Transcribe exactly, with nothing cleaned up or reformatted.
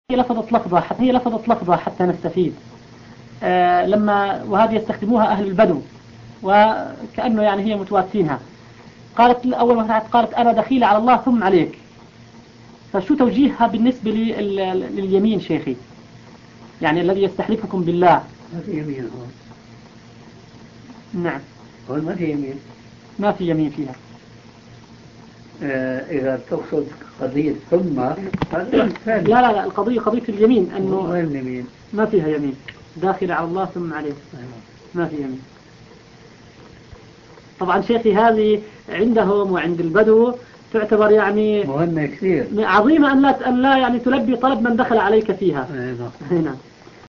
هي لفظت لفظة حتى هي لفظت لفظة حتى نستفيد. آه لما وهذه يستخدموها أهل البدو وكأنه يعني هي متواتينها. قالت أول ما فتحت قالت أنا دخيلة على الله ثم عليك. فشو توجيهها بالنسبة لليمين شيخي؟ يعني الذي يستحلفكم بالله. ما في يمين هون. نعم. هون ما في يمين. ما في يمين فيها. آه إذا تقصد قضية ثم لا لا لا القضية قضية اليمين أنه وين اليمين؟ ما فيها يمين. داخل على الله ثم عليه. ما في يمين. طبعا شيخي هذه عندهم وعند البدو تعتبر يعني مهمة كثير عظيمة أن لا أن لا يعني تلبي طلب من دخل عليك فيها. نعم. هنا